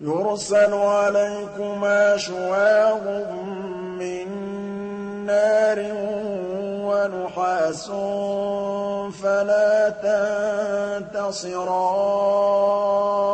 يُرْسَلُ عَلَيْكُمَا شُوَاظٌ مِّن نَّارٍ وَنُحَاسٌ فَلَا تَنتَصِرَانِ